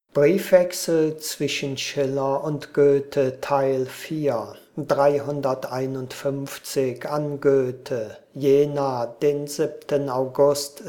Briefwechsel zwischen Schiller und Goethe Teil 4 351 an Goethe, Jena, den 7. August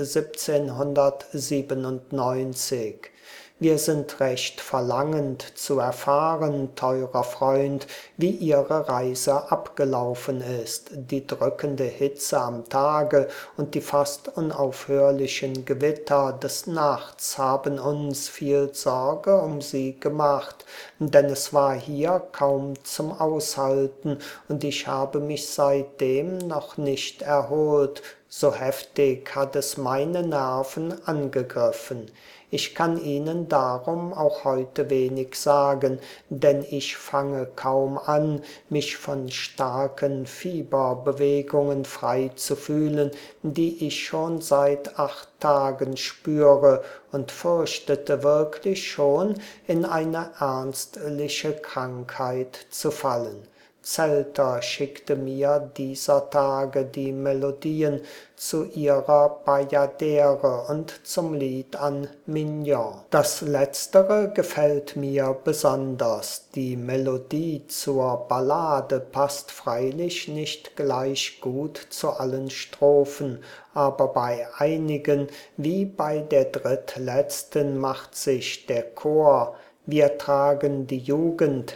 1797. Wir sind recht verlangend zu erfahren, teurer Freund, wie Ihre Reise abgelaufen ist. Die drückende Hitze am Tage und die fast unaufhörlichen Gewitter des Nachts haben uns viel Sorge um Sie gemacht, denn es war hier kaum zum Aushalten, und ich habe mich seitdem noch nicht erholt, so heftig hat es meine Nerven angegriffen. Ich kann Ihnen darum auch heute wenig sagen, denn ich fange kaum an, mich von starken Fieberbewegungen frei zu fühlen, die ich schon seit 8 Tagen spüre, und fürchtete wirklich schon, in eine ernstliche Krankheit zu fallen. Zelter schickte mir dieser Tage die Melodien zu ihrer Bajadere und zum Lied an Mignon. Das letztere gefällt mir besonders. Die Melodie zur Ballade passt freilich nicht gleich gut zu allen Strophen, aber bei einigen, wie bei der drittletzten, macht sich der Chor "Wir tragen die Jugend"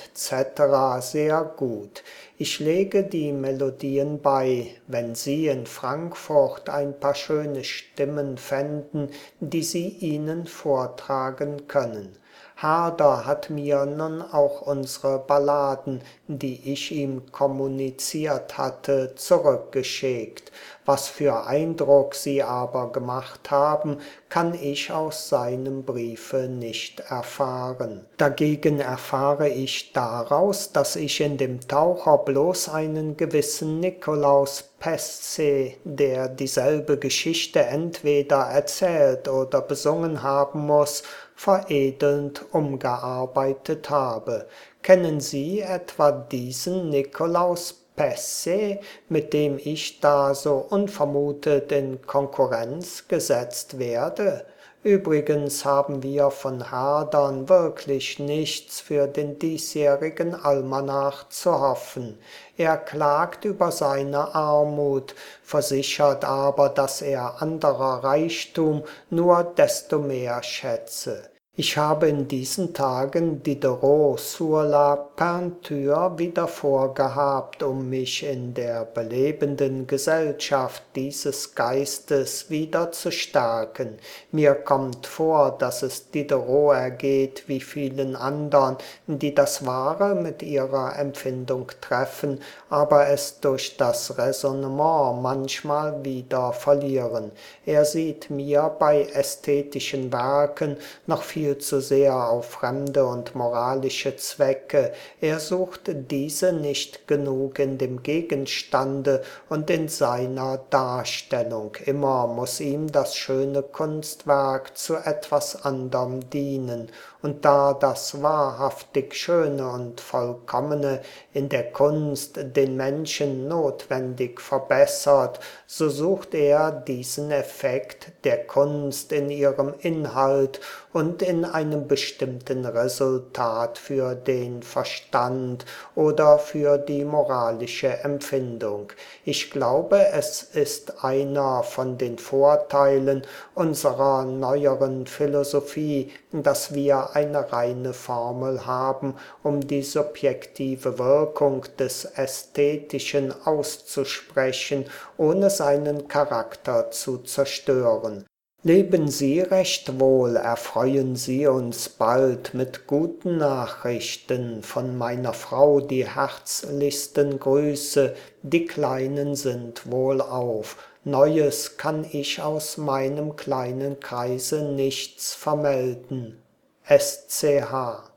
etc. sehr gut. Ich lege die Melodien bei, wenn Sie in Frankfurt ein paar schöne Stimmen fänden, die Sie ihnen vortragen können. Herder hat mir nun auch unsere Balladen, die ich ihm kommuniziert hatte, zurückgeschickt. Was für Eindruck sie aber gemacht haben, kann ich aus seinem Briefe nicht erfahren. Dagegen erfahre ich daraus, dass ich in dem Taucher bloß einen gewissen Nikolaus Pesce, der dieselbe Geschichte entweder erzählt oder besungen haben muss, veredelnd umgearbeitet habe. Kennen Sie etwa diesen Nikolaus Pesce, mit dem ich da so unvermutet in Konkurrenz gesetzt werde? Übrigens haben wir von Herdern wirklich nichts für den diesjährigen Almanach zu hoffen. Er klagt über seine Armut, versichert aber, dass er anderer Reichtum nur desto mehr schätze. Ich habe in diesen Tagen Diderot sur la peinture wieder vorgehabt, um mich in der belebenden Gesellschaft dieses Geistes wieder zu stärken. Mir kommt vor, dass es Diderot ergeht wie vielen andern, die das Wahre mit ihrer Empfindung treffen, aber es durch das Räsonnement manchmal wieder verlieren. Er sieht mir bei ästhetischen Werken noch viel zu sehr auf fremde und moralische Zwecke. Er sucht diese nicht genug in dem Gegenstande und in seiner Darstellung. Immer muss ihm das schöne Kunstwerk zu etwas anderem dienen. Und da das wahrhaftig Schöne und Vollkommene in der Kunst den Menschen notwendig verbessert, so sucht er diesen Effekt der Kunst in ihrem Inhalt und in einem bestimmten Resultat für den Verstand oder für die moralische Empfindung. Ich glaube, es ist einer von den Vorteilen unserer neueren Philosophie, dass wir eine reine Formel haben, um die subjektive Wirkung des Ästhetischen auszusprechen, ohne seinen Charakter zu zerstören. Leben Sie recht wohl, erfreuen Sie uns bald mit guten Nachrichten, von meiner Frau die herzlichsten Grüße, die Kleinen sind wohlauf. Neues kann ich aus meinem kleinen Kreise nichts vermelden. SCH